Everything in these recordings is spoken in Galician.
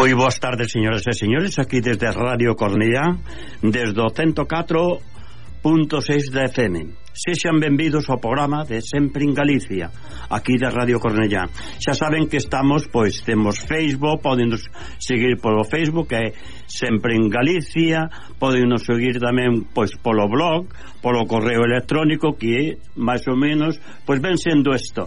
Moi boas tardes, señoras e señores, aquí desde Radio Cornellá, desde o 104.6 da FM. Sexan benvidos ao programa de Sempre en Galicia, aquí de Radio Cornellá. Xa saben que estamos, pois, temos Facebook, podennos seguir polo Facebook, que é Sempre en Galicia, podennos seguir tamén, pois, polo blog, polo correo electrónico, que é, máis ou menos, pois, ven sendo isto.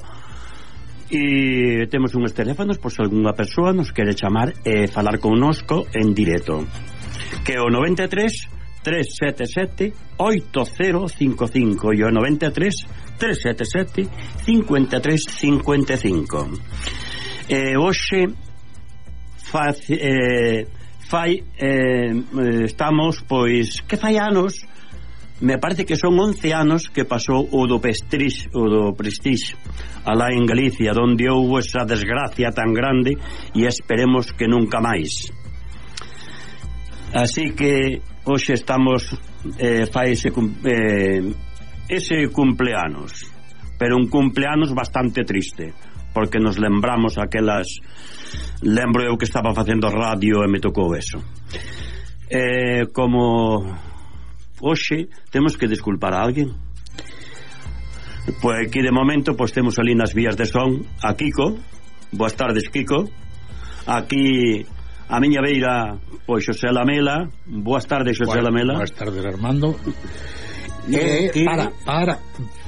E temos uns teléfonos por se algunha persoa nos quere chamar e falar connosco en directo, que é o 93 377 8055 e o 93 377 5355. Hoxe estamos, pois, que fai anos, me parece que son 11 anos que pasou o do Prestige alá en Galicia, donde houve esa desgracia tan grande, e esperemos que nunca máis. Así que hoxe estamos fai ese cumpleanos, pero un cumpleanos bastante triste, porque nos lembramos aquelas, lembro eu que estaba facendo radio e me tocou eso. Como hoxe temos que desculpar a alguén, pois aquí de momento pois temos ali nas vías de son a Kiko. Boas tardes, Kiko. Aquí a miña beira, pois, Xosé Lamela. Boas tardes, Xosé Lamela. Boas tardes, Armando. Para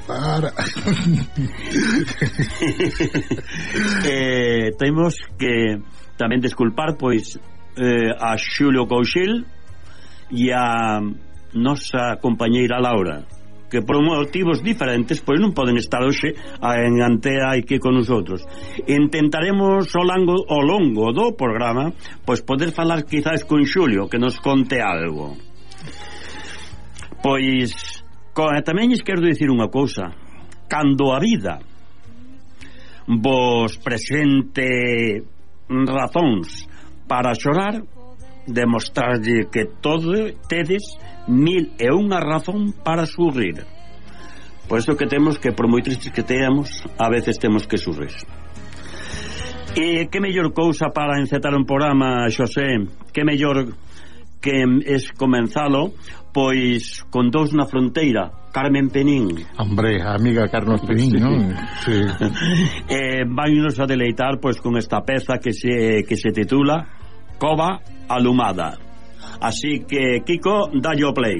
temos que tamén desculpar, pois, a Xulio Couchil e a nosa compañeira Laura, que por motivos diferentes pois non poden estar hoxe en Antea aquí con nosotros. Intentaremos ao longo do programa pois poder falar quizás con Xulio, que nos conte algo. Pois tamén lles quero dicir unha cousa: cando a vida vos presente razóns para xorar, demostrarlle que todo tedes 1001 razón para sorrir. Por eso que temos que, por moi tristes que teamos, a veces temos que sorrir. E que mellor cousa para encetar un programa, Xosé, que mellor que es comenzalo pois con dous na fronteira, Carmen Penín. Hombre, amiga Carmen Penín, non? Sí. Vainos a deleitar pois con esta peza que se titula Cova Alumada. Así que, Kiko, dalle o play.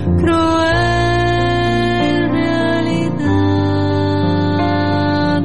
cruel realidad.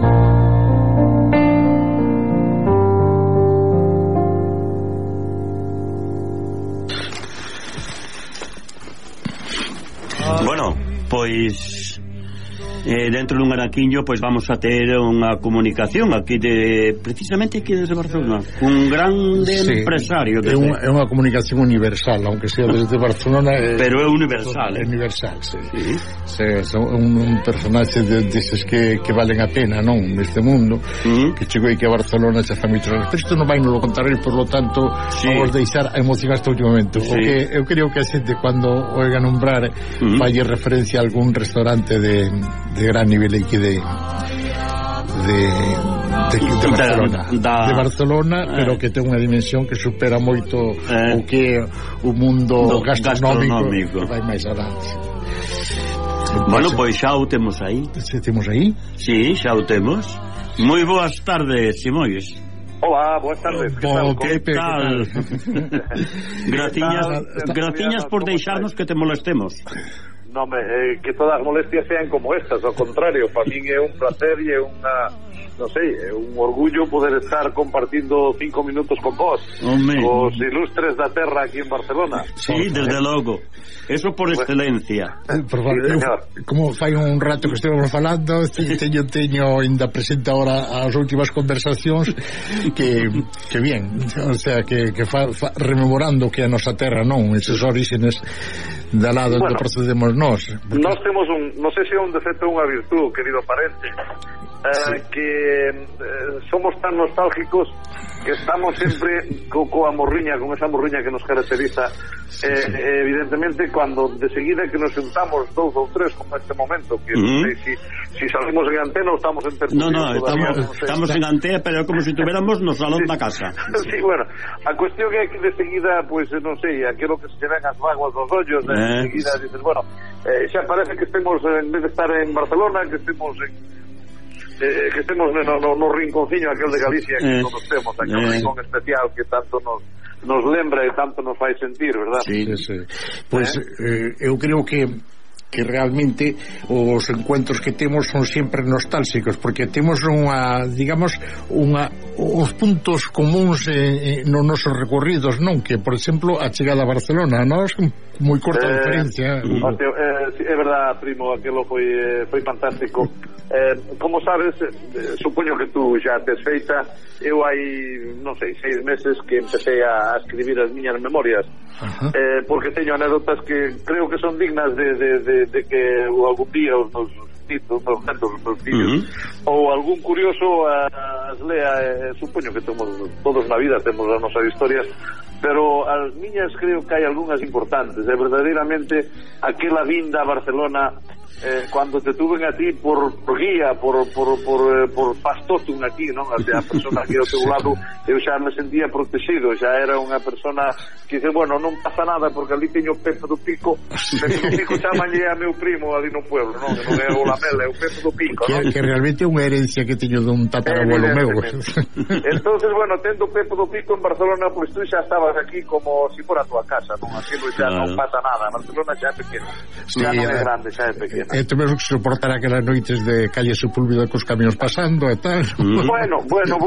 Bueno, pois dentro dun anaquiño pois vamos a ter unha comunicación aquí de precisamente aquí desde Barcelona, un grande empresario é unha comunicación universal, aunque sea desde Barcelona, pero é universal, sí. Son un personaxe deses que valen a pena, non, neste mundo, que chegou aquí a Barcelona e se fa moito, pero isto non vai nos lo contar, por lo tanto vamos deixar a emoción hasta o último momento. O que eu creo que a xente cando oiga nombrar falle referencia a algún restaurante de gran nivel aquí de Barcelona, pero que ten unha dimensión que supera moito o que o mundo gastronómico vai máis adiante. Bueno, pois xa o temos aí. Se temos aí? Sí, xa o temos. Moi boas tardes, Simois. Hola, boas tardes. Que tal? Graciñas por deixarnos que te molestemos. No, que todas as molestias sean como estas, ao contrario, para min é un placer e é unha, non sei, é un orgullo poder estar compartindo 5 minutos con vos, os ilustres da terra aquí en Barcelona. Sí, desde logo. Eso por excelencia. Por favor, como fai un rato que estivemos falando, teño ainda presente ahora as últimas conversacións que bien, o sea, que rememorando que a nosa terra, non, eses orígenes da lado do procedemos nós temos non sei se é un defecto ou unha virtud, querido parente, que somos tan nostálgicos que estamos sempre coa morriña, con esa morriña que nos caracteriza. Evidentemente, cuando de seguida que nos juntamos 2 ou 3, como este momento, que non sei si salimos en antena ou estamos en tertulia. No, estamos en antena, pero como si tuviéramos no salón da casa. Sí, bueno, a cuestión é que de seguida, pues non sei, aquilo que se ven as vaguas dos ollos, de seguida dices, bueno, xa parece que estemos, en vez de estar en Barcelona, que estemos no rinconciño aquel de Galicia que todos temos, aquel rincón especial que tanto nos lembra e tanto nos fai sentir, verdad? Sí. Pois eu creo que realmente os encuentros que temos son sempre nostálxicos, porque temos os puntos comuns nos nosos recorridos, non? Que, por exemplo, a chegada a Barcelona, nós moi corta diferencia. É verdad, primo, aquilo foi fantástico. Como sabes, supoño que tú xa tes feita, eu hai, non sei, 6 meses que empecé a escribir as miñas memorias, porque teño anécdotas que creo que son dignas de que algún día os meus fillos ou algún curioso as lea. Supoño que todos na vida temos as nosas historias, pero as miñas creo que hai algunhas importantes. Verdadeiramente aquela vinda a Barcelona, cuando te tuven a ti por guía, por pastotum aquí, non? A persona aquí ao teu lado, eu xa me sentía protegido, xa era unha persona que dice, bueno, non pasa nada porque ali teño Pepe do Pico. Pepe do Pico chamanlle a meu primo ali no pueblo, non? Non é o Lamela, é o Pepe do Pico, non? Que realmente é unha herencia que teño dun tatarabuelo meu. Entonces, bueno, tendo Pepe do Pico en Barcelona, pois tú xa estabas aquí como si fora a tua casa, non? Aquí xa non pasa nada, Barcelona xa é pequeno, xa non é grande, xa é pequeno. E tu mesmo que soportar aquelas noites de calle Sepúlveda cos camións pasando e tal. Bueno,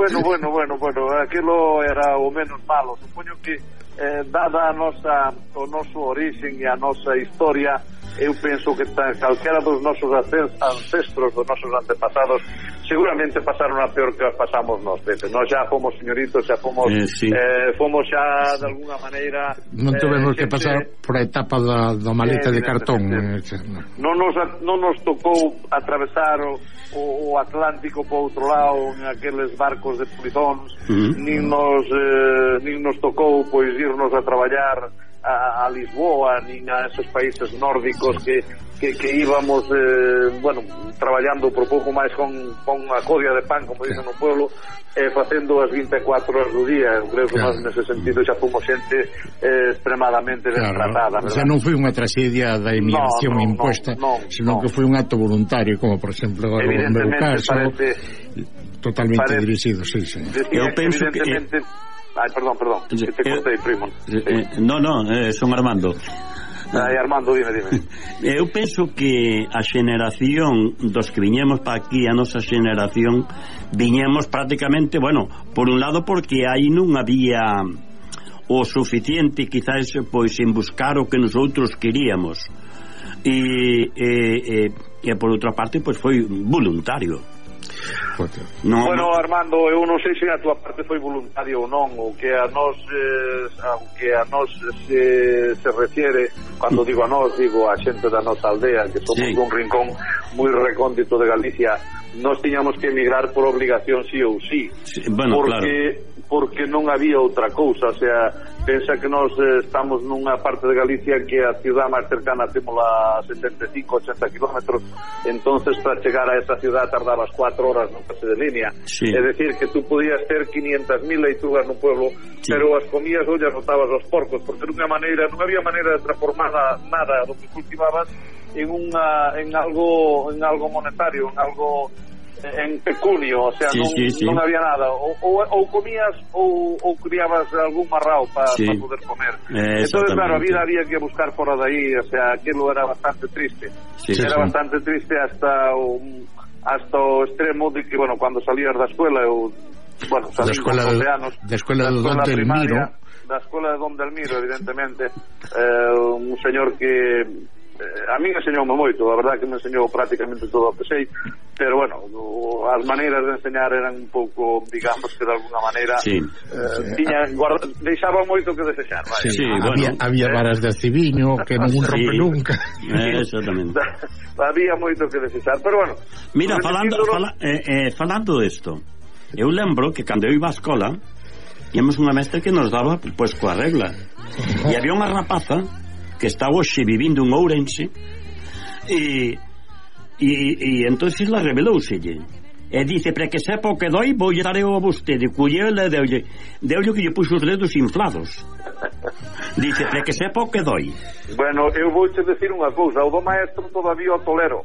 aquilo era o menos malo. Supoño que dada o noso origen e a nosa historia, eu penso que calquera dos nosos ancestros, dos nosos antepasados, seguramente pasaron a peor que pasamos nós. Nós xa fomos señoritos, xa fomos fomos xa de alguna maneira, non tivemos que pasar por a etapa da maleta de cartón. Non nos tocou atravesar o Atlántico por outro lado en aqueles barcos de polizóns, nin nos tocou pois irnos a traballar a Lisboa, nin a esos países nórdicos que íbamos traballando por pouco máis con a codia de pan, como dicen no pueblo, facendo as 24 horas do día. Eu creo que nós nese sentido xa fomos xente extremadamente destratada, verdad? Xa non foi unha tragedia da emigración imposta, senón que foi un acto voluntario, como por exemplo o meu caso, totalmente dirixido. Eu penso que perdón, que te cortei, primo. No, son Armando. Armando, dime. Eu penso que a xeneración dos que viñemos para aquí, a nosa xeneración, viñemos prácticamente, bueno, por un lado porque aí non había o suficiente, quizás, pois, en buscar o que nosotros queríamos, e por outra parte, pois, foi voluntario. Bueno, Armando, eu non sei se a túa parte foi voluntario ou non, o que a nós se refiere, cando digo a nós, digo a xente da nosa aldea, que somos un rincón moi recóndito de Galicia. Nós tiñamos que emigrar por obligación sí ou sí, bueno, porque non había outra cousa. O sea, pensa que nós estamos nunha parte de Galicia que a ciudad máis cercana temos a 75-80 kilómetros, entonces para chegar a esa ciudad tardabas 4 horas no pase de línea. É decir, que tú podías ter 500.000 leitugas no pueblo, pero as comías ou as botabas aos porcos, porque non había maneira de transformar nada do que cultivabas en algo monetario, en pecunio, o sea, non había nada, ou comías ou criabas algún marrao para poder comer. Entonces, claro, a vida había que buscar fora de aí, o sea, aquilo era bastante triste. Bastante triste hasta o extremo de que, bueno, cando salías da escuela, salí con 12 anos, da escuela de Don Delmiro, da escuela de Don Delmiro, evidentemente, un señor que a mí enseñoume moito, a verdade que me enseñou prácticamente todo o que sei, pero bueno, as maneiras de enseñar eran un pouco, digamos que de alguna maneira deixaba moito que desexar, bueno, había varas de aciviño que non rompe nunca. Exactamente. Había moito que desexar, pero bueno. Mira, falando desto, eu lembro que cando eu iba á escola íamos unha mestra que nos daba pois coa regla, e había unha rapaza que está hoxe vivindo en Ourense, e entonces la revelouselle e dice, para que sepa o que doi, vou dar eu a vostede. Cullele, deulle que lle puxo os dedos inflados. Dice, para que sepa o que doi. Bueno, eu vouche decir unha cousa, o do maestro todavía o tolero.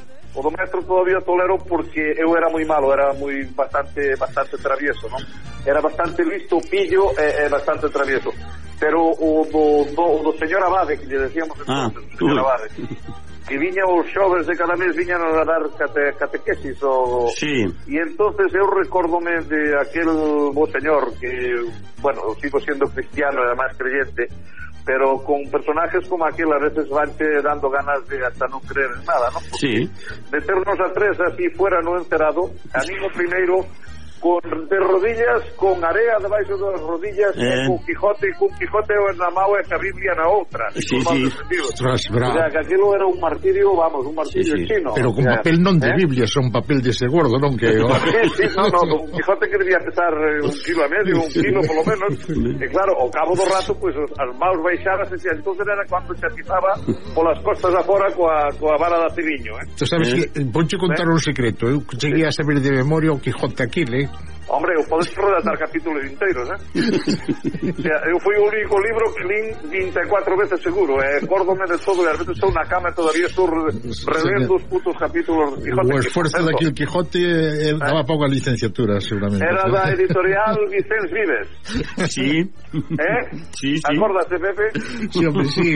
Porque eu era moi malo, era bastante travieso, non? Era bastante listo, pillo e bastante travieso. Pero o do señor Abade, que lle decíamos entonces, o señor Abade, que viña os xoves de cada mes, viñan a dar catequesis e entonces eu recórdome de aquel bo señor que, bueno, eu sigo sendo cristiano e además creyente, pero con personajes como aquel a veces vanche dando ganas de hasta non creer en nada, ¿no? Porque de ternos a tres así fuera no encerado, a mí o primeiro de rodillas, con area debaixo das rodillas, con Quijote na mão e a Biblia na outra. O sea, que aquilo era un martirio, un martirio chino. Pero con papel non de Biblia, son papel de ese gordo, non que... Con Quijote que debía pesar 1,5 kg, 1 kilo polo menos, e claro, ao cabo do rato, pues, as maus baixadas, e entonces era cando se atizaba polas costas afora coa vara de aciviño. Tú sabes que, ponche contar un secreto, eu cheguei a saber de memoria o Quijote aquele, Hombre, eu podes redactar capítulos inteiros, O sea, eu fui o único libro que lín 24 veces seguro, acórdome de todo, e ás veces estou na cama e todavía estou relendo os putos capítulos de Quijote. O esforzo daquele Quijote daba pouca licenciatura, seguramente. Era da editorial Vicens Vives. Sí. Sí. Acórdate, Pepe? Sí, hombre, sí.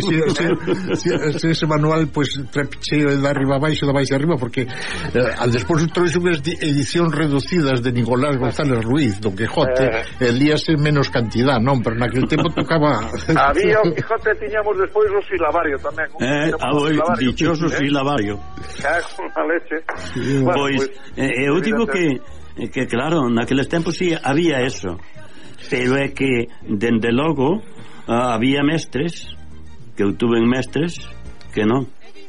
Ese manual, pues, trepicheo de arriba abaixo, de baixo arriba, porque al despois trouxe unhas edicións reducidas de Nicolás González Ruiz, Don Quijote, líase menos cantidad, non? Pero naquele tempo tocaba... Había o Quijote, tiñamos despois o silabario tamén. Dichoso silabario. Cago na leche. Pois, eu digo que claro, naqueles tempos sí había eso, pero é que, dende logo, había mestres, que eu tuve mestres, que non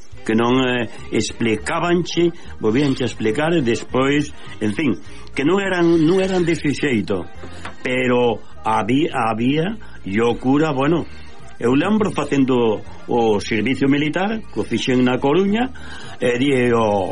explicabanche, volvíanche a explicar, e despois, en fin, que non eran dese xeito, pero había e o cura, bueno, eu lembro facendo o servicio militar, que o fixen na Coruña, e di o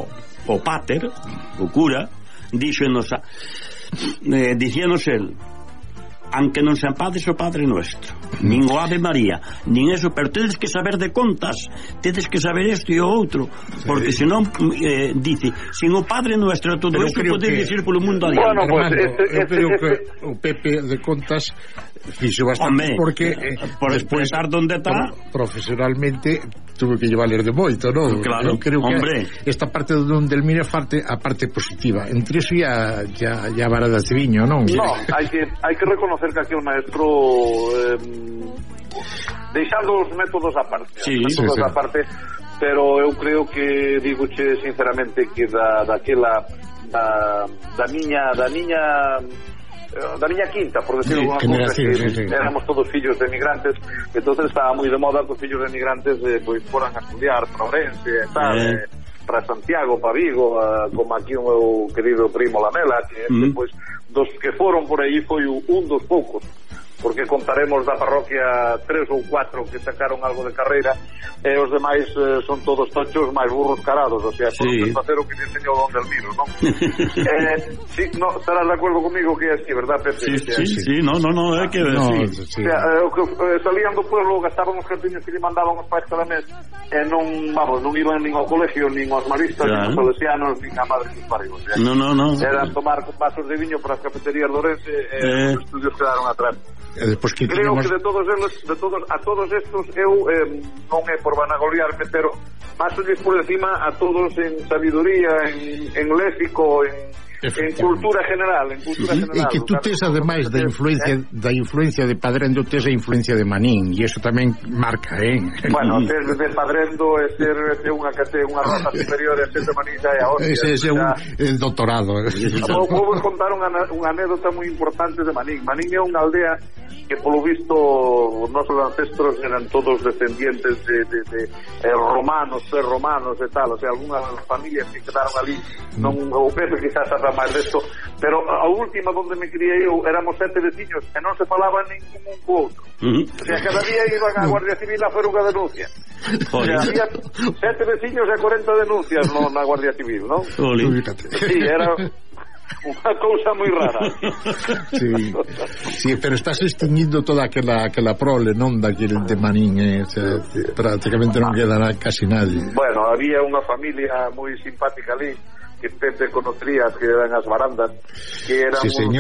pater, o cura, dixénos el, aunque non se empades o Padre Nuestro, nin o Ave María, nin eso, pero tedes que saber de contas, tedes que saber isto e o outro, porque senón dice, sin o Padre Nuestro todo isto podes dicir polo mundo adiante. Bueno, pues, eu creo que o Pepe de contas fixo bastante, porque despois estar donde está profesionalmente tuve que llevarles de moito, non? Claro, eu creo hombre, que esta parte donde el mire a parte positiva, entre eso ya vara de Ceviño, non? No, hai que reconocer que aquí o maestro deixando os métodos aparte, aparte, pero eu creo que digoche sinceramente que da miña quinta, por decirlo alguna cousa, que éramos todos fillos de emigrantes, entonces estaba moi de moda que os fillos de emigrantes pois foran a estudiar para Ourense e tal, para Santiago, para Vigo, como aquí o meu querido primo Lamela, que pois dos que foron por aí foi un dos poucos, porque contaremos da parroquia 3 ou 4 que sacaron algo de carreira, e os demais son todos tochos máis burros carados, o sea, por facer o que te enseñou Don Delmiro, non? Sí, no, estarás de acordo comigo que é así, verdad, Pepe? Sí, no, é que o sea, salían do pueblo, gastaban os cartiños que lle mandaban os pais cada mes, e non iban nin ao colegio, nin aos maristas, nin aos salesianos, nin a madre dos parios, no. Eran tomar vasos de viño para as cafeterías de Ourense, e os estudios quedaron atrás. Creo que a todos estos eu non é por vanagloriarme, pero pasolles por encima a todos en sabiduría, en léxico, en cultura general, e que tú tes ademais da influencia de Padrendo, tes a influencia de Manín, e eso tamén marca, Bueno, ser de Padrendo é ser unha raza superior, e ser de Manín xa é a hostia. Ese é un doctorado. Vou contar unha anécdota moi importante de Manín. Manín é unha aldea que polo visto os nosos ancestros eran todos descendientes de romanos, prerromanos e tal, o sea, algunhas familias que quedaron ali, non o Pepe quizás sabe máis desto, pero a última donde me criei eu éramos 7 veciños e non se falaban ningún un co outro, o sea, cada día iban a Guardia Civil a hacer unha denuncia, o sea, había 7 veciños e 40 denuncias na Guardia Civil, non? Sí, era unha cousa moi rara. Sí, pero estás extinguindo toda aquela prole, non, daquele de Manín, o sea, prácticamente non queda casi nadie. Bueno, había unha familia moi simpática ali que Pepe conocerías, que eran as Barandas, que eran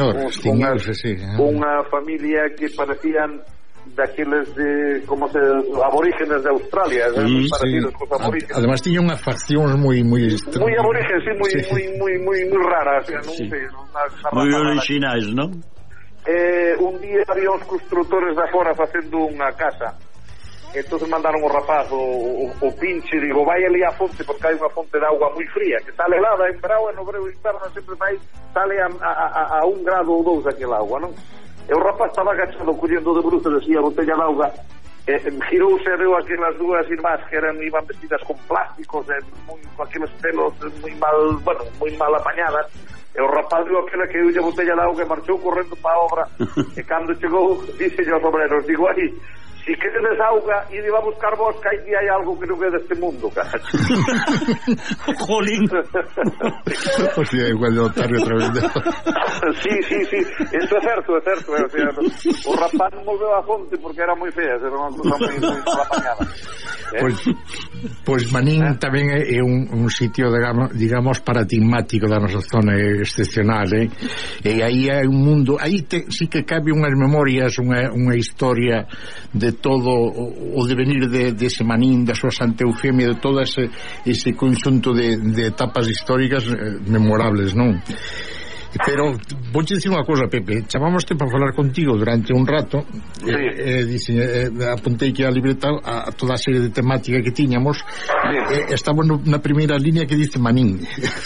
unha familia que parecían daqueles de aborígenes de Australia, parecidos cos aborígenes. Además tiña unha facción moi aborígenes, moi raras, non sei, moi originais, non? Un día había uns constructores de fora facendo unha casa, entonces mandaron o rapaz o pinche, digo, vai ali á fonte, porque hai unha fonte de auga moi fría que sale helada en verão, e no breu inverno sempre sale a 1 grado ou 2 aquela auga, non? E o rapaz estaba agachado collendo de bruces así a botella de auga, girouse e veu aquelas dúas irmás que iban vestidas con plásticos, con aqueles pelos moi mal apañadas, e o rapaz viu aquela que deulle a botella de auga e marchou correndo para a obra, e cando chegou dice aos obreros, digo, aí, si queredes auga, ide a buscar vos, que aí hai algo que non é deste mundo, cara. Jolín. Hostia, igual de otario outra vez. Sí, eso é certo, o sea, o rapaz non volveu a fonte porque era moi fea, era unha cousa moi apañada. Pois Manín tamén é un sitio, digamos, paradigmático da nosa zona, excepcional, e aí hai un mundo, aí sí que cabe unhas memorias, unha historia de todo o devenir de ese Manín, da súa Santa Eufemia, de todo ese conxunto de etapas históricas memorables, non? Pero vou te dicir unha cosa, Pepe, chamámoste para falar contigo durante un rato, apuntei que a libreta a toda a serie de temática que tiñamos, estamos na primeira línea que dice Manín.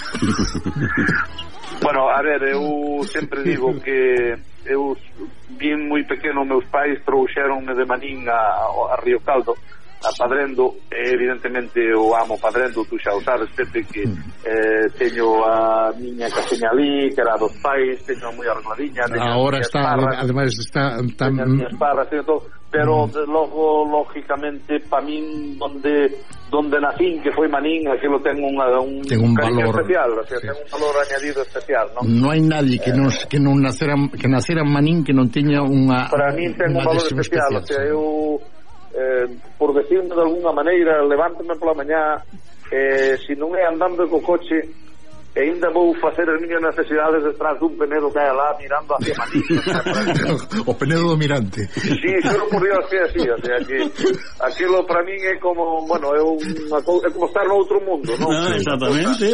Bueno, a ver, eu sempre digo que eu bien moi pequeno, meus pais trouxeronme de Manín a Río Caldo, a Padrendo, evidentemente o amo Padrendo, tú xa o sabes, Pepe, que teño a miña casiña ali, que era dos pais, teño moi arregladiña, agora está, ademais está teño as miñas parras, teño todo, pero logo, lógicamente, pa min, donde nacín, que foi Manín, aquilo ten un cariño valor especial, o sea, ten un valor añadido especial, non? Non hai nadie que non nacera en Manín que non teña unha... Para min ten un valor especial, o sea, eu, por decirme de alguna maneira, levántame pola mañá, se non é andando co coche, e ainda vou facer as miñas necesidades detrás dun penedo que hai alá mirando hacia Manín. O penedo do mirante. Sí, xuro por Dios que é así, o sea que aquilo para min é como, bueno, é como estar no outro mundo, non? Exactamente.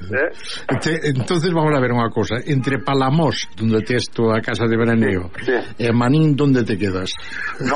Entonces vamos a ver unha cosa, entre Palamós, donde tes a casa de veraneo, e Manín, donde te quedas? No,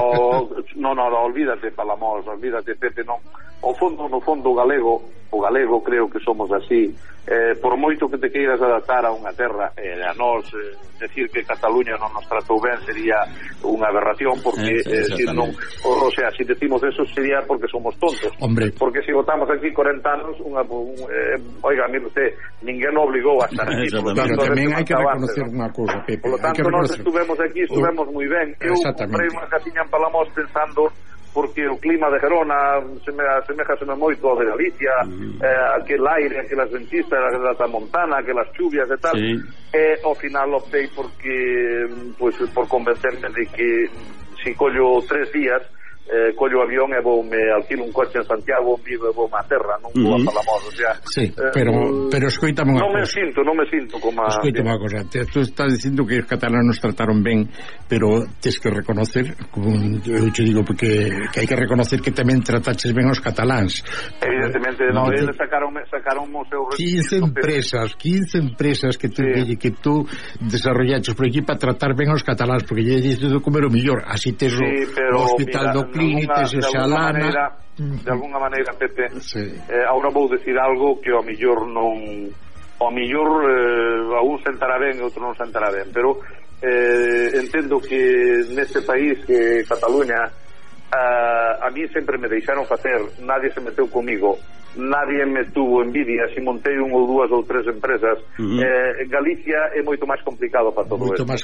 olvídate Palamós, olvídate Pepe, non. No fondo o galego creo que somos así, por moito que te queiras adaptar a unha terra, a nós decir que Cataluña non nos tratou ben sería unha aberración, porque si decimos eso sería porque somos tontos. Hombre. Porque si votamos aquí 40 anos oiga, mire usted, ninguén obligou a estar aquí. Pero tamén hai que reconocer unha cousa, Pepe. Por lo tanto, nós estuvemos aquí, estuvemos moi ben. Eu comprei unha casiña en Palamós pensando, porque o clima de Gerona semejaseme moito ao de Galicia, aquel aire, aquelas ventistas da Montana, aquelas chuvias e tal, e ao final optei porque por convencerme de que si collo 3 días collo o avión e voume alquilo un coche en Santiago, vivo e vou má terra, non vou a Palamós, o sea, pero escoítame unha cosa. Non me sinto como a... Escoítame unha cosa, tú estás dicindo que os catalanos trataron ben, pero tes que reconocer, eu te digo porque hai que reconocer que tamén trataches ben aos cataláns. Evidentemente, eles sacaron o seu 15 empresas que tú desarrollaches por aquí para tratar ben aos cataláns, porque lle dices de comer o mellor, así tes o hospital do Clínites, o Xalana. De alguna maneira, Pepe, agora vou decir algo que ao mellor non, ao mellor a un sentará ben e outro non sentará ben, pero entendo que neste país, que Cataluña, a mí sempre me deixaron facer, nadie se meteu comigo, nadie me tuvo envidia, si montei 1 ou 2 ou 3 empresas. Galicia é moito máis complicado para todo isto.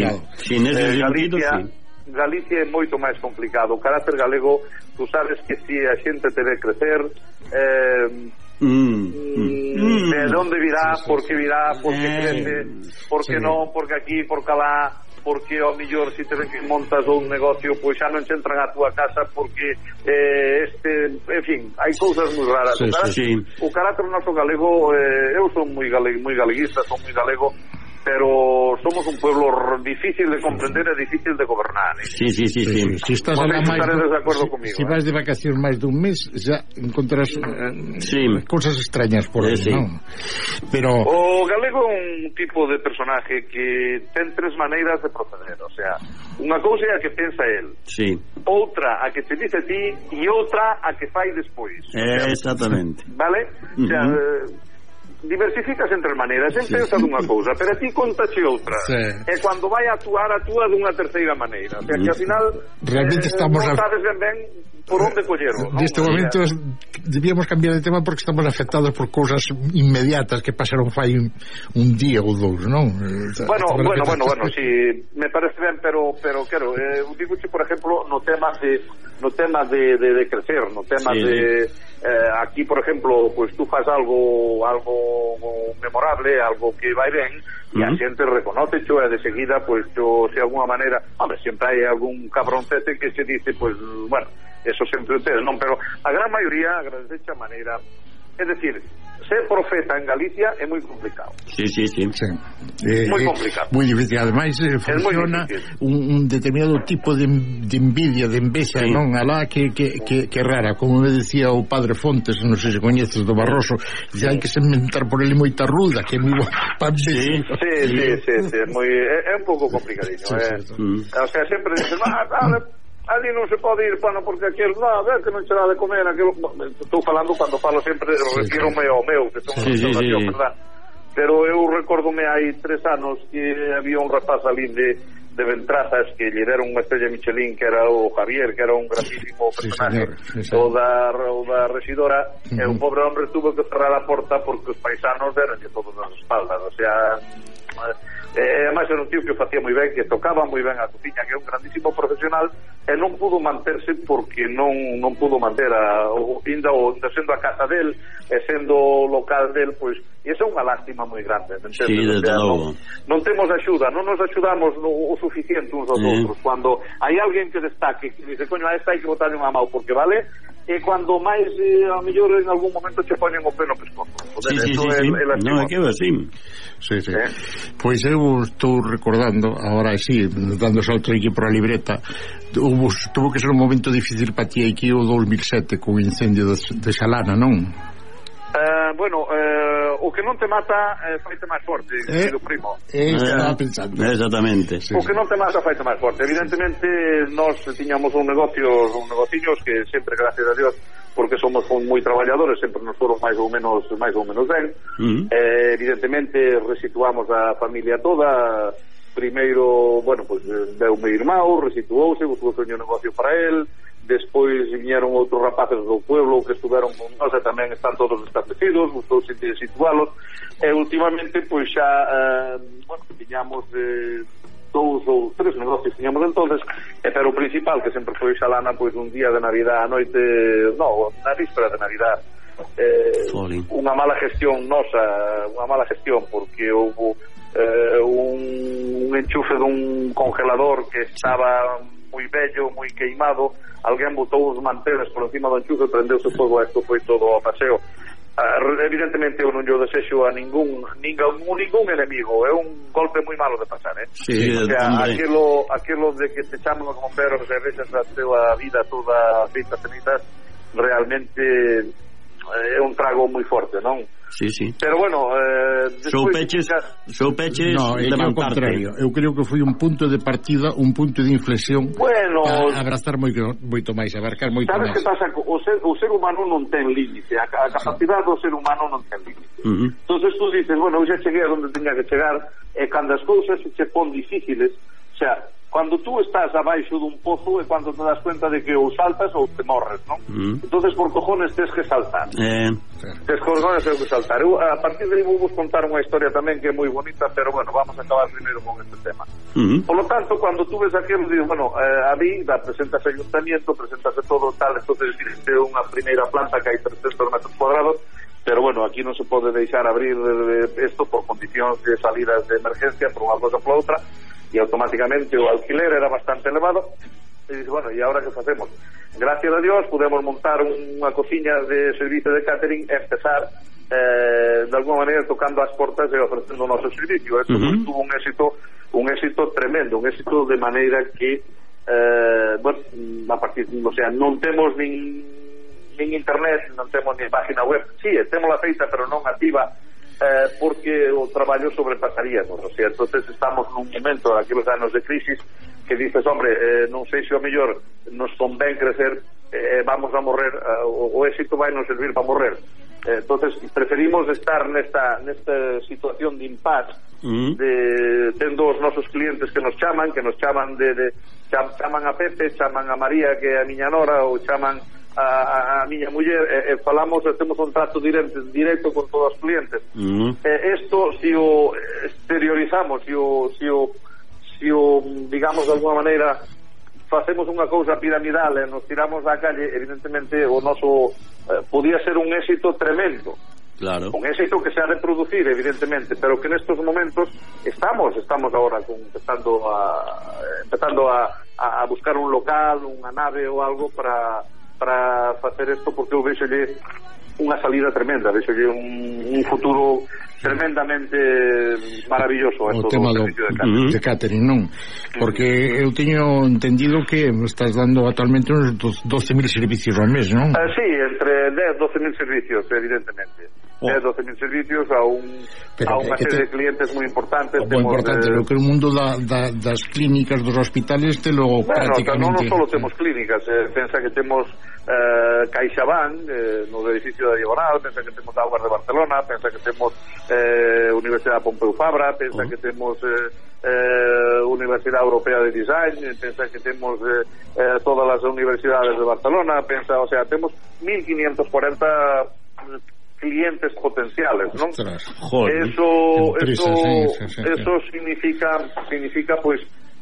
Galicia é moito máis complicado. O carácter galego, tú sabes que si a xente te ve crecer, de onde virá, por que virá, por que crece, por que non, porque aquí, por calá, porque ao mellor si te ven que montas un negocio, pois xa non che entran a túa casa porque en fin, hai cousas moi raras. O carácter noso galego, eu son moi galeguista, son moi galego, pero somos un pueblo difícil de comprender e difícil de gobernar. Si estás de acordo comigo. Si vas de vacacións máis dun mes, já encontrarás cousas extrañas por aí, non? Pero o galego é un tipo de personaje que ten 3 maneiras de proceder, o sea, unha cousa é a que pensa el, outra a que te dice ti e outra a que fai despois. Exactamente. Vale? O sea, diversificas entre maneiras, pensa dunha cousa, pero a ti contache outra, e cando vai a actuar, actúa dunha terceira maneira, o sea que ao final realmente estamos non sabes ben por onde collerlo. Neste momento debíamos cambiar de tema porque estamos afectados por cousas inmediatas que pasaron fai un día ou 2, non? Bueno, si me parece ben, pero claro, digoche, por exemplo, no tema de crecer, no tema de aquí, por exemplo, pues tú faz algo memorable, algo que vai ben, e a xente reconoce e de seguida, pues yo, se alguna maneira, hombre, sempre hai algún cabroncete que se dice, pues, bueno, eso sempre ustedes, non, pero a gran maioría agradece a maneira, é decir, ser profeta en Galicia é moi complicado. Sí. Moi complicado. Moi difícil, ademais funciona un determinado tipo de envidia, de envexa, non? Alá que rara, como me decía o padre Fontes, non sei se coñeces do Barroso, dice, hai que se inventar por ele moita ruda, que é moi pa Sí, é un pouco complicadinho, o sea, sempre dicen, ali non se pode ir, porque aquel que non se dá de comer, estou falando cando falo sempre, refiro-me ao meu, que son unha observación, verdad? Pero eu recórdome hai 3 anos que había un rapaz ali de de Ventrazas, que lle deron unha estrella Michelin, que era o Javier, que era un grandísimo personaje, o da Rexidora, e o pobre hombre tuvo que cerrar a porta porque os paisanos deronlle todas as espaldas, o sea... ademais era un tío que facía moi ben, que tocaba moi ben a cociña, que é un grandísimo profesional, e non pudo manterse porque non pudo manter sendo a casa del e sendo o local del, pois, e esa é unha lástima moi grande, sí, desde logo. Non temos axuda, non nos axudamos o suficiente uns aos outros, cando hai alguén que destaque, que dice, coño, a esta hai que botarle unha mão porque vale, e cando máis a mellor en algún momento che poñen o pelo pescozo. Sí. Non, é que é así. Sí. Pois eu estou recordando agora sí, dando salto aquí por a libreta, tuvo que ser un momento difícil para ti aquí o 2007 co incendio de Xalana, non? Bueno, o que non te mata faite máis forte, querido primo. Estaba pensando. Exactamente. O que non te mata faite máis forte. Evidentemente, nós tiñamos un negociños que sempre, gracias a Dios, porque somos moi traballadores, sempre nos foron máis ou menos ben. Evidentemente, resituamos a familia toda. Primeiro, bueno, pues deu meu irmão, resituouse, buscou un negocio para él. Despois viñeron outros rapaces do pueblo que estuveron con nós e tamén están todos establecidos, buscou situalos, e últimamente pois xa tiñamos 2 ou 3 negocios tiñamos entonces, pero o principal que sempre foi Xalana, pois un día de Navidad a noite, na víspera de Navidad, unha mala gestión nosa, porque houve un enchufe dun congelador que estaba moi vello, moi queimado, alguén botou os manteles por encima do enchufe, prendeuse fogo, isto foi todo ao paseo. Evidentemente eu non lle desexo a ningún enemigo, é un golpe moi malo de pasar, Sí, o sea, aquilo de que te chaman os bomberos e vexas a tua vida toda feita cenizas, realmente é un trago moi forte, non? Sí. Pero bueno, soupeches levantarte. Eu creo que foi un punto de partida, un punto de inflexión, bueno, para abrazar moito máis, abarcar moito máis. Sabes que pasa? O ser humano non ten límite, a capacidade do ser humano non ten límite. Entonces tú dices, bueno, eu xa cheguei a onde teña que chegar, e cando as cousas se che pon difíciles, o sea, cando tú estás abaixo dun pozo é cando te das cuenta de que ou saltas ou te morres, non? Entonces por cojones tens que saltar. Eu a partir de aí vou vos contar unha historia tamén que é moi bonita, pero bueno, vamos a acabar primeiro con este tema. Por lo tanto, cando tú ves aquilo, dices, bueno, a mí presentas ayuntamiento, presentase todo tal, entonces existe unha primeira planta que hai 300 metros cuadrados, pero bueno, aquí non se pode deixar abrir isto por condicións de salidas de emergencia por unha cosa por outra, e automáticamente o alquiler era bastante elevado, e dice, bueno, e agora que facemos? Gracias a Dios podemos montar unha cociña de servicio de catering e empezar de alguma maneira tocando as portas e ofrecendo o noso servicio. Esto tuvo un éxito tremendo, un éxito de maneira que bueno, a partir, o sea, non temos nin internet, non temos nin página web, sí, temos la feita pero non activa, porque o traballo sobrepasaríamos, o sea, entonces estamos nun momento daqueles anos de crisis que dices, hombre, non sei se o mellor nos convén crecer, vamos a morrer, o éxito vai nos servir para morrer, entonces preferimos estar nesta situación de impas, de tendo os nosos clientes que nos chaman chaman a Pepe, chaman a María, que é a miña nora, ou chaman a miña muller, falamos, temos un trato directo con todos os clientes. Esto, se o exteriorizamos, se o digamos de alguna maneira facemos unha cousa piramidal e nos tiramos á calle, evidentemente o noso podía ser un éxito tremendo. Claro. Un éxito que se ha de producir, evidentemente, pero que nestos momentos estamos agora empezando a buscar un local, unha nave ou algo para facer isto, porque eu vexolle unha salida tremenda, vexolle un futuro tremendamente maravilloso o tema do de catering, non? Porque eu teño entendido que estás dando actualmente uns 12.000 servicios ao mes, non? Sí, entre 10 e 12.000 servicios, evidentemente. 12.000 servicios a unha serie de clientes moi importantes. Moi importante, lo que o mundo das clínicas, dos hospitales, prácticamente... Non só temos clínicas, pensa que temos CaixaBank no edificio da Diagonal, pensa que temos Augas de Barcelona, pensa que temos Universidade Pompeu Fabra, pensa que temos Universidade Europea de Design, pensa que temos todas as universidades de Barcelona, pensa, o sea, temos 1540 clientes potenciales, ¿no? Eso significa pues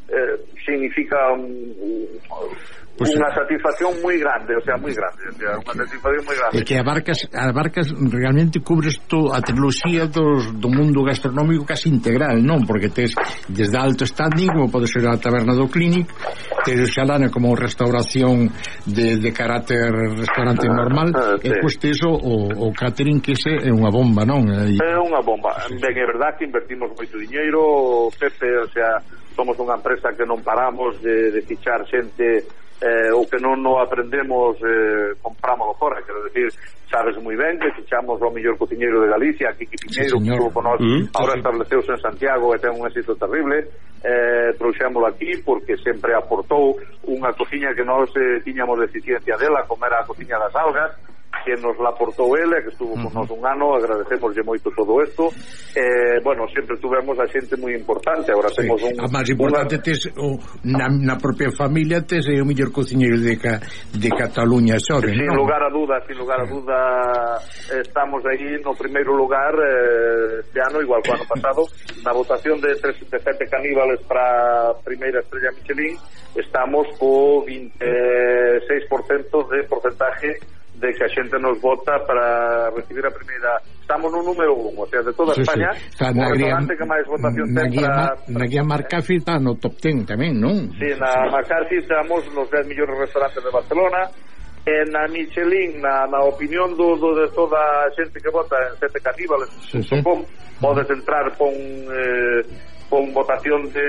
unha satisfacción moi grande, o sea, moi grande, o sea, unha satisfacción moi grande. E que abarcas realmente, cubres a tecnoloxía do mundo gastronómico casi integral, non? Porque tes desde alto standing, como pode ser a taberna do Clinic, tes o Xalana como restauración de carácter restaurante normal, e pois tes o catering, que ese é unha bomba, non? É unha bomba. Ben, é verdad que invertimos moito diñeiro, Pepe, o sea, somos unha empresa que non paramos de fichar xente, o que non aprendemos comprámoslo fora, quero decir, sabes moi ben que fichamos o mellor cociñeiro de Galicia, Kiki Piñeiro, que estuvo con nós, ahora estableceuse en Santiago e ten un éxito terrible. Trouxémolo aquí porque sempre aportou unha cociña que nós tiñamos deficiencia dela, como era a cociña das algas, que nos la aportou ele, que estuvo con nós un ano, agradecemoslle moito todo isto. Bueno, sempre tuvemos a xente moi importante, agora temos a máis importante tes na propia familia, tes o mellor cociñeiro de Cataluña, sabe, sin lugar a duda, estamos aí no primeiro lugar este ano, igual que o ano pasado, na votación de 7 caníbales para a primeira estrella Michelin, estamos co 26% de porcentaje de que a xente nos vota para recibir a primeira. Estamos no número 1, o sea, de toda España, o restaurante que máis votación ten para... Na guía McCarthy está no top 10 tamén, non? Sí, na McCarthy estamos nos 10 millores restaurantes de Barcelona. Na Michelin, na opinión de toda a xente que vota en 7caníbales.com, podes entrar con votación de...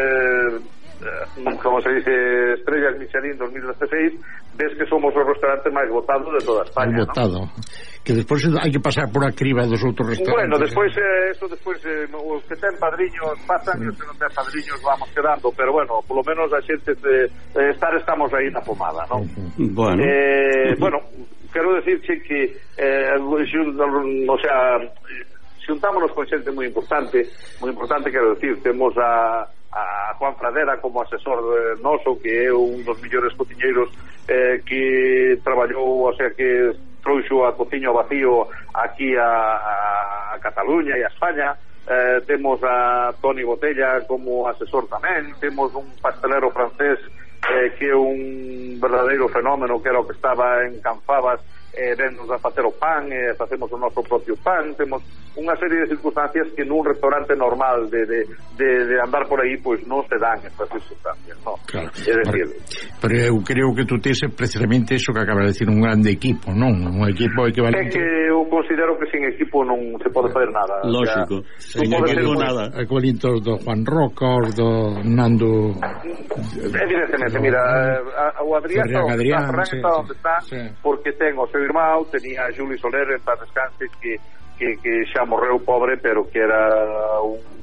como se dice, Estrellas Michelin 2016, ves que somos o restaurante máis votado de toda España, votado, ¿no? Que despois hai que pasar por a criba dos outros restaurantes. Bueno, despois os que ten padriños pasan, e os que non ten padriños vamos quedando, pero bueno, polo menos a xente estamos aí na pomada, ¿no? Bueno, quero decirche que o sea, xuntámonos con xente moi importante, quero decir, temos a Juan Fradera como asesor noso, que é un dos millores cociñeiros que traballou, o sea, que trouxo a cociño vacío aquí a Cataluña e a España. Temos a Toni Botella como asesor tamén, temos un pastelero francés que é un verdadeiro fenómeno, que era o que estaba en Canfabas, vennos a facer o pan, facemos o noso propio pan. Temos unha serie de circunstancias que nun restaurante normal de andar por aí pois non se dan estas circunstancias, no? Claro. É decir, pero eu creo que tú tes precisamente eso que acaba de decir, un grande equipo, non? Un equipo equivalente. É que eu considero que sin equipo non se pode fazer nada. Lógico, o sea, sin equipo nada. Equivalente do Juan Roca, do Nando. Evidentemente, mira, o Adrián está onde está, porque ten o seu irmão, tenía a Juli Soler, en paz descanse, que xa morreu pobre, pero que era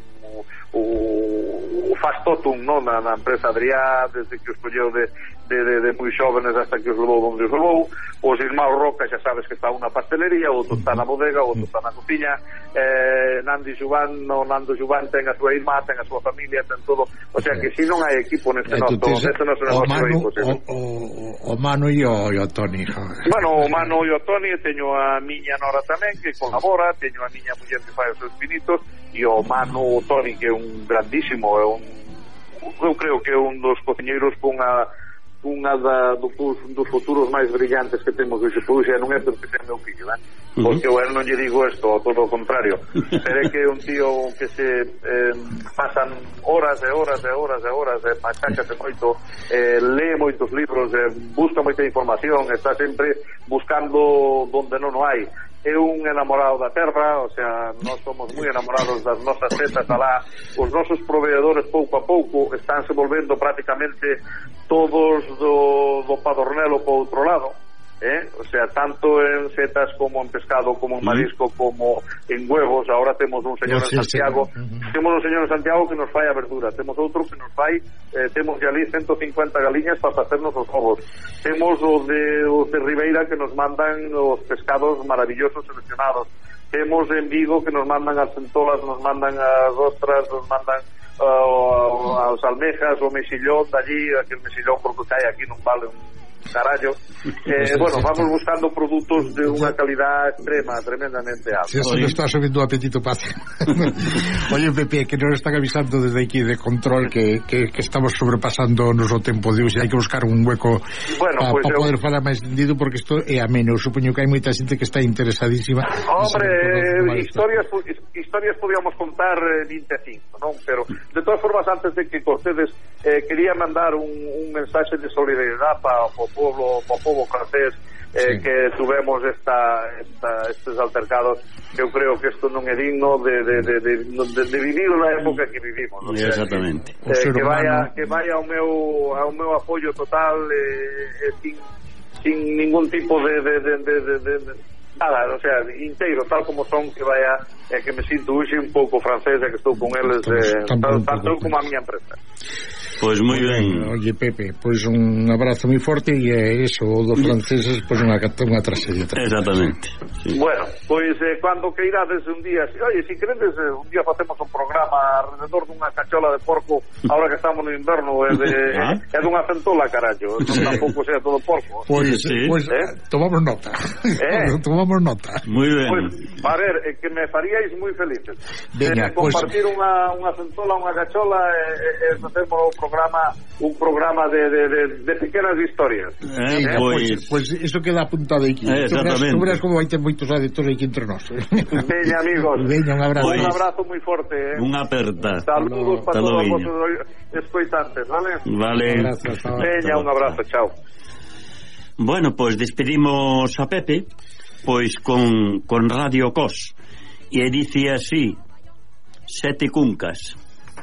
o fastotum, non, na empresa Adrián, desde que os colleu de moi xóvenes hasta que os levou onde os levou. Os irmãos Roca, xa sabes que está unha pastelería, outro está na bodega, outro está na cociña. Nando Xuban ten a súa irmá, ten a súa familia, ten todo, o sea que si non hai equipo neste noso negocio. O Manu e o Toni. Bueno, o Manu e o Toni, teño a miña nora tamén que colabora, teño a miña muller que fai os seus pinitos, e o Manu, o Toni, que é un grandísimo, eu creo que é un dos cociñeiros con dos futuros máis brillantes que temos hoxe por hoxe. Non é porque ten meu fillo, porque eu non lle digo isto, todo o contrario, pero é que é un tío que se pasan horas e horas e horas e horas, machácase moito, lee moitos libros, busca moita información, está sempre buscando donde non o hai. É un enamorado da terra, o sea, nós somos moi enamorados das nosas tetas alá. Os nosos proveedores pouco a pouco estánse volvendo prácticamente todos do Padornelo para outro lado, O sea, tanto en setas como en pescado, como en marisco, como en huevos. Ahora temos un señor en Santiago, temos un señor en Santiago que nos fai a verdura, temos outro que nos fai, temos ali 150 galiñas para facernos os ovos, temos os de Ribeira que nos mandan os pescados maravillosos seleccionados, temos en Vigo que nos mandan as centolas, nos mandan as ostras, nos mandan as almejas, o mexillón de allí, aquel mexillón porque cae aquí non vale un carallo. Bueno, vamos buscando produtos de unha calidad extrema, tremendamente alta. Si eso me está subiendo o apetito, paz. Oye, Pepe, que nos están avisando desde aquí de control que estamos sobrepasando o noso tempo de hoxe, hai que buscar un hueco para poder falar máis tendido, porque isto é ameno. Supoño que hai moita xente que está interesadísima. Hombre, historias podíamos contar 25, non? Pero de todas formas, antes de que cortedes, quería mandar un mensaxe de solidariedade para o povo francés, que tuvemos estes altercados, que eu creo que isto non é digno de vivir na época que vivimos, o sea, exactamente, que vaya ao meu apoio total, sin ningún tipo de nada, o sea, inteiro, tal como son, que vaya, que me sinto hoxe un pouco francés, que estou con eles, tanto como a miña empresa. Pois moi ben. Oye, Pepe, pois un abrazo moi forte, e eso dos franceses, pois unha tragedia. Exactamente. Sí. Bueno, pois cando que irades un día, oye, si queredes un día facemos un programa alrededor dunha cachola de porco, ahora que estamos no inverno, é dunha centola, carallo, non tampouco sea todo porco. Pois tomamos nota. Tomamos nota. Moi ben. Pois, a ver, que me faríais moi felices. Compartir unha centola, unha cachola, e facemos un programa de pequenas historias. Pois iso queda apuntado aquí. Exactamente. Tú verás como vai ter moitos adeptos aquí entre nós. Veña, amigos. Veña, un abrazo. Un abrazo moi forte. Unha aperta. Saludos para todos os escoitantes, vale? Vale. Veña, un abrazo, chao. Bueno, pois despedimos a Pepe, pois con Radio Cos, e dice así: Sete cuncas.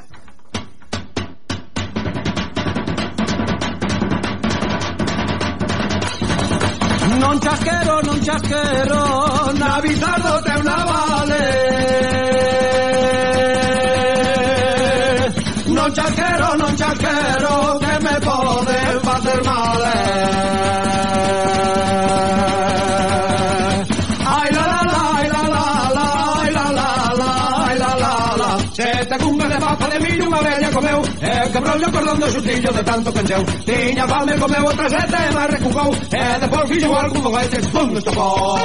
Non chasquero, na bizardo teu navale. Non chasquero, que me poden facer mal. Ai la la la, ai la la la, ai la la la, ai la la la. Sete cungas de papa de millo unha vella comeu, e quebrou o cordón do xustillo de tanto cancheu. Tiña fame, comeu outra sete e máis recucou, e depois fixo algún foguete, pum, estopou.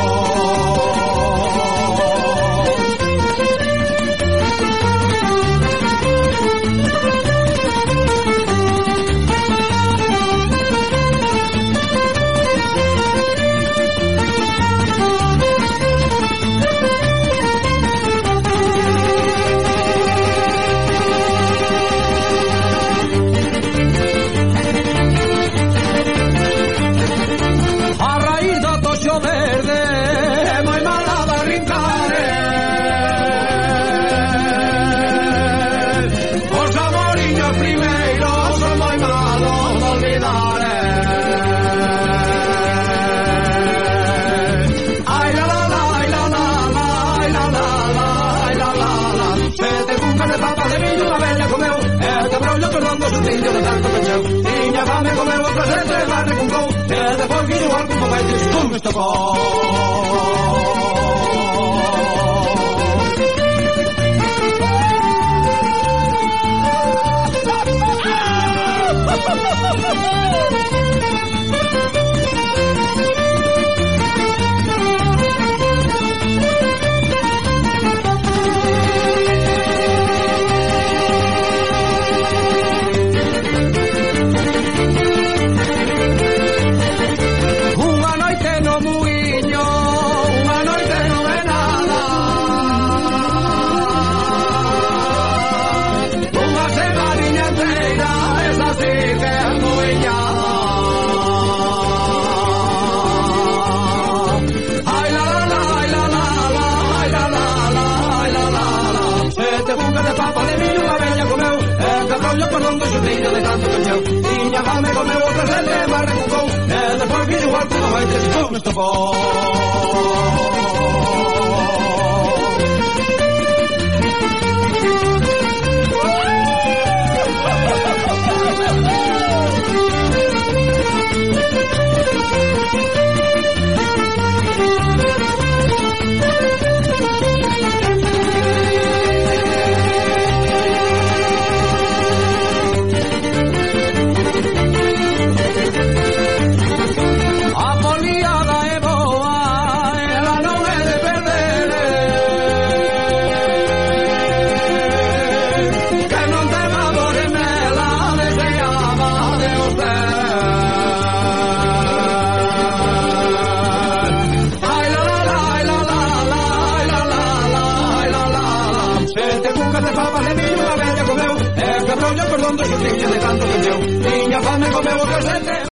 Tiña fame, comeu outra sete e máis recucou, e depois fixo algún foguete, pum, estopou. Tiña fame, comeu outra sete e máis recucou, e por fin igual todo vai ter con estopón. Rollo por donde su de tanto que yo, niña fame comemos que se te